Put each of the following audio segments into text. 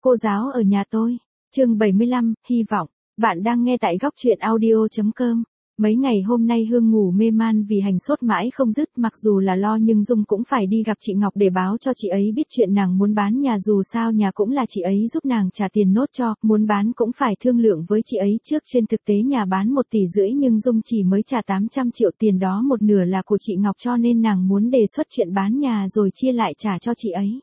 Cô giáo ở nhà tôi. Chương 75, hy vọng. Bạn đang nghe tại góc truyện audio.com. Mấy ngày hôm nay Hương ngủ mê man vì hành sốt mãi không dứt, mặc dù là lo nhưng Dung cũng phải đi gặp chị Ngọc để báo cho chị ấy biết chuyện nàng muốn bán nhà, dù sao nhà cũng là chị ấy giúp nàng trả tiền nốt cho, muốn bán cũng phải thương lượng với chị ấy trước. Trên thực tế nhà bán 1,5 tỷ nhưng Dung chỉ mới trả 800 triệu, tiền đó một nửa là của chị Ngọc, cho nên nàng muốn đề xuất chuyện bán nhà rồi chia lại trả cho chị ấy.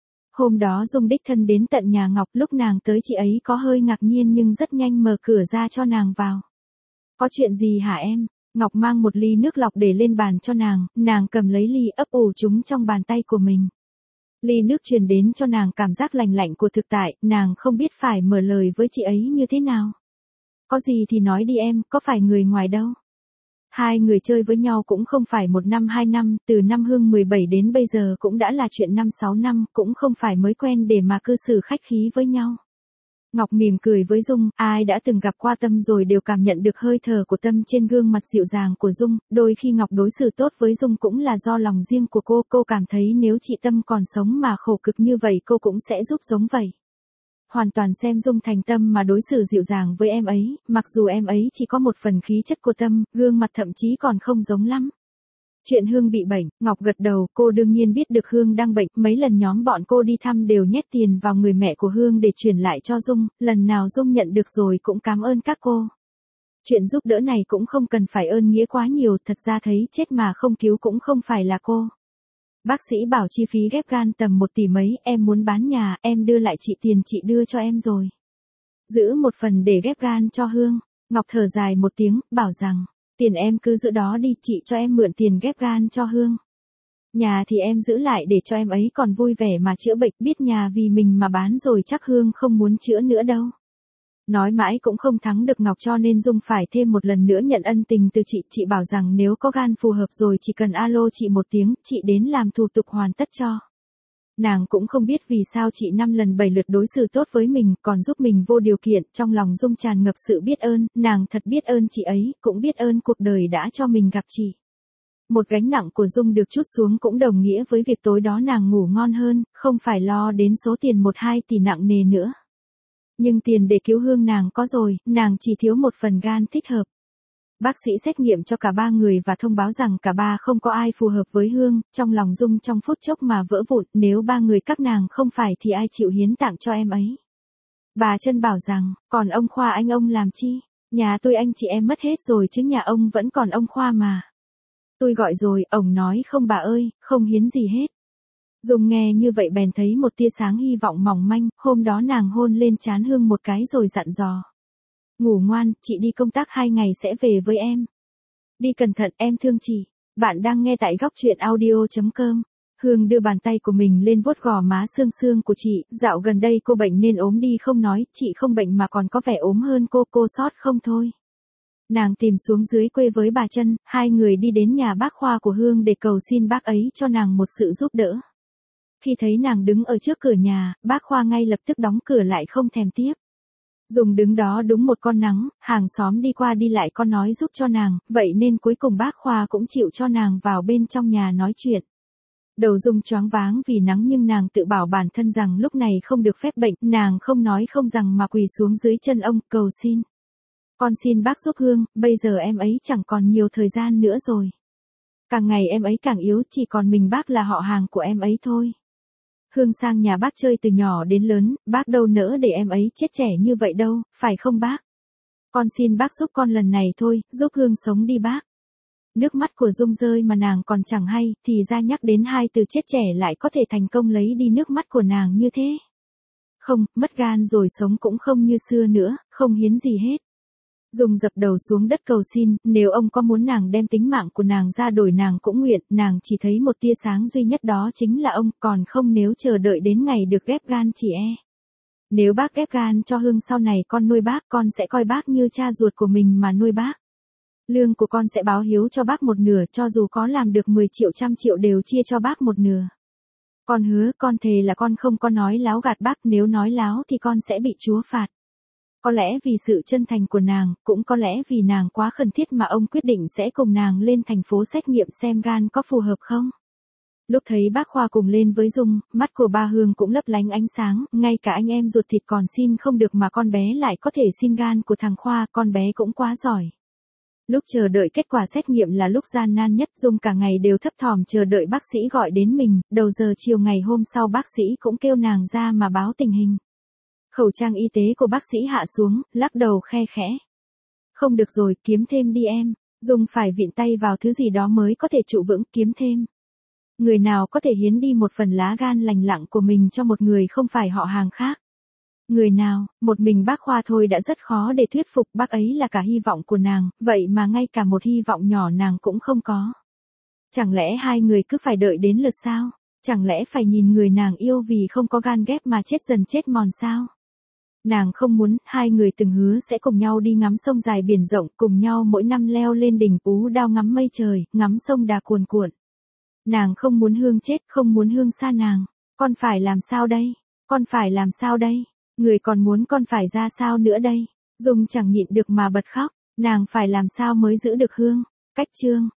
Hôm đó Dung đích thân đến tận nhà Ngọc, lúc nàng tới chị ấy có hơi ngạc nhiên nhưng rất nhanh mở cửa ra cho nàng vào. Có chuyện gì hả em? Ngọc mang một ly nước lọc để lên bàn cho nàng cầm lấy ly ấp ủ chúng trong bàn tay của mình. Ly nước truyền đến cho nàng cảm giác lành lạnh của thực tại, nàng không biết phải mở lời với chị ấy như thế nào. Có gì thì nói đi em, có phải người ngoài đâu. Hai người chơi với nhau cũng không phải 1 năm 2 năm, từ năm Hương 17 đến bây giờ cũng đã là chuyện 5-6 năm, cũng không phải mới quen để mà cư xử khách khí với nhau. Ngọc mỉm cười với Dung, ai đã từng gặp qua Tâm rồi đều cảm nhận được hơi thở của Tâm trên gương mặt dịu dàng của Dung, đôi khi Ngọc đối xử tốt với Dung cũng là do lòng riêng của cô cảm thấy nếu chị Tâm còn sống mà khổ cực như vậy cô cũng sẽ giúp giống vậy. Hoàn toàn xem Dung thành Tâm mà đối xử dịu dàng với em ấy, mặc dù em ấy chỉ có một phần khí chất của Tâm, gương mặt thậm chí còn không giống lắm. Chuyện Hương bị bệnh, Ngọc gật đầu, cô đương nhiên biết được Hương đang bệnh, mấy lần nhóm bọn cô đi thăm đều nhét tiền vào người mẹ của Hương để chuyển lại cho Dung, lần nào Dung nhận được rồi cũng cảm ơn các cô. Chuyện giúp đỡ này cũng không cần phải ơn nghĩa quá nhiều, thật ra thấy chết mà không cứu cũng không phải là cô. Bác sĩ bảo chi phí ghép gan tầm 1 tỷ mấy, em muốn bán nhà, em đưa lại chị tiền chị đưa cho em rồi. Giữ một phần để ghép gan cho Hương. Ngọc thở dài một tiếng, bảo rằng, tiền em cứ giữ đó đi, chị cho em mượn tiền ghép gan cho Hương. Nhà thì em giữ lại để cho em ấy còn vui vẻ mà chữa bệnh, biết nhà vì mình mà bán rồi chắc Hương không muốn chữa nữa đâu. Nói mãi cũng không thắng được Ngọc, cho nên Dung phải thêm một lần nữa nhận ân tình từ chị bảo rằng nếu có gan phù hợp rồi chỉ cần alo chị một tiếng, chị đến làm thủ tục hoàn tất cho. Nàng cũng không biết vì sao chị 5 lần 7 lượt đối xử tốt với mình, còn giúp mình vô điều kiện, trong lòng Dung tràn ngập sự biết ơn, nàng thật biết ơn chị ấy, cũng biết ơn cuộc đời đã cho mình gặp chị. Một gánh nặng của Dung được trút xuống cũng đồng nghĩa với việc tối đó nàng ngủ ngon hơn, không phải lo đến số tiền 1-2 tỷ nặng nề nữa. Nhưng tiền để cứu Hương nàng có rồi, nàng chỉ thiếu một phần gan thích hợp. Bác sĩ xét nghiệm cho cả 3 người và thông báo rằng cả 3 không có ai phù hợp với Hương, trong lòng Dung trong phút chốc mà vỡ vụn, nếu 3 người các nàng không phải thì ai chịu hiến tặng cho em ấy. Bà Trân bảo rằng, còn ông Khoa anh ông làm chi? Nhà tôi anh chị em mất hết rồi chứ nhà ông vẫn còn ông Khoa mà. Tôi gọi rồi, ông nói không bà ơi, không hiến gì hết. Dung nghe như vậy bèn thấy một tia sáng hy vọng mỏng manh, hôm đó nàng hôn lên trán Hương một cái rồi dặn dò. Ngủ ngoan, chị đi công tác 2 ngày sẽ về với em. Đi cẩn thận, em thương chị. Bạn đang nghe tại góc truyện audio.com. Hương đưa bàn tay của mình lên vuốt gò má xương xương của chị, dạo gần đây cô bệnh nên ốm đi không nói, chị không bệnh mà còn có vẻ ốm hơn cô sót không thôi. Nàng tìm xuống dưới quê với bà Trân, hai người đi đến nhà bác Khoa của Hương để cầu xin bác ấy cho nàng một sự giúp đỡ. Khi thấy nàng đứng ở trước cửa nhà, bác Khoa ngay lập tức đóng cửa lại không thèm tiếp. Dung đứng đó đúng một con nắng, hàng xóm đi qua đi lại có nói giúp cho nàng, vậy nên cuối cùng bác Khoa cũng chịu cho nàng vào bên trong nhà nói chuyện. Đầu Dung choáng váng vì nắng nhưng nàng tự bảo bản thân rằng lúc này không được phép bệnh, nàng không nói không rằng mà quỳ xuống dưới chân ông, cầu xin. Con xin bác giúp Hương, bây giờ em ấy chẳng còn nhiều thời gian nữa rồi. Càng ngày em ấy càng yếu, chỉ còn mình bác là họ hàng của em ấy thôi. Hương sang nhà bác chơi từ nhỏ đến lớn, bác đâu nỡ để em ấy chết trẻ như vậy đâu, phải không bác? Con xin bác giúp con lần này thôi, giúp Hương sống đi bác. Nước mắt của Dung rơi mà nàng còn chẳng hay, thì ra nhắc đến 2 từ chết trẻ lại có thể thành công lấy đi nước mắt của nàng như thế. Không, mất gan rồi sống cũng không như xưa nữa, không hiến gì hết. Dung dập đầu xuống đất cầu xin, nếu ông có muốn nàng đem tính mạng của nàng ra đổi nàng cũng nguyện, nàng chỉ thấy một tia sáng duy nhất đó chính là ông, còn không nếu chờ đợi đến ngày được ghép gan chỉ e. Nếu bác ghép gan cho Hương sau này con nuôi bác, con sẽ coi bác như cha ruột của mình mà nuôi bác. Lương của con sẽ báo hiếu cho bác một nửa, cho dù có làm được 10 triệu 100 triệu đều chia cho bác một nửa. Con hứa, con thề là con không có nói láo gạt bác, nếu nói láo thì con sẽ bị Chúa phạt. Có lẽ vì sự chân thành của nàng, cũng có lẽ vì nàng quá khẩn thiết mà ông quyết định sẽ cùng nàng lên thành phố xét nghiệm xem gan có phù hợp không. Lúc thấy bác Khoa cùng lên với Dung, mắt của ba Hương cũng lấp lánh ánh sáng, ngay cả anh em ruột thịt còn xin không được mà con bé lại có thể xin gan của thằng Khoa, con bé cũng quá giỏi. Lúc chờ đợi kết quả xét nghiệm là lúc gian nan nhất, Dung cả ngày đều thấp thỏm chờ đợi bác sĩ gọi đến mình, đầu giờ chiều ngày hôm sau bác sĩ cũng kêu nàng ra mà báo tình hình. Khẩu trang y tế của bác sĩ hạ xuống, lắc đầu khe khẽ. Không được rồi, kiếm thêm đi em. Dung phải vịn tay vào thứ gì đó mới có thể trụ vững, kiếm thêm. Người nào có thể hiến đi một phần lá gan lành lặng của mình cho một người không phải họ hàng khác? Người nào, một mình bác Khoa thôi đã rất khó để thuyết phục, bác ấy là cả hy vọng của nàng, vậy mà ngay cả một hy vọng nhỏ nàng cũng không có. Chẳng lẽ hai người cứ phải đợi đến lượt sao? Chẳng lẽ phải nhìn người nàng yêu vì không có gan ghép mà chết dần chết mòn sao? Nàng không muốn, hai người từng hứa sẽ cùng nhau đi ngắm sông dài biển rộng, cùng nhau mỗi năm leo lên đỉnh Pú Đao ngắm mây trời, ngắm sông Đà cuồn cuộn. Nàng không muốn Hương chết, không muốn Hương xa nàng. Con phải làm sao đây? Con phải làm sao đây? Người còn muốn con phải ra sao nữa đây? Dung chẳng nhịn được mà bật khóc. Nàng phải làm sao mới giữ được Hương? Cách chương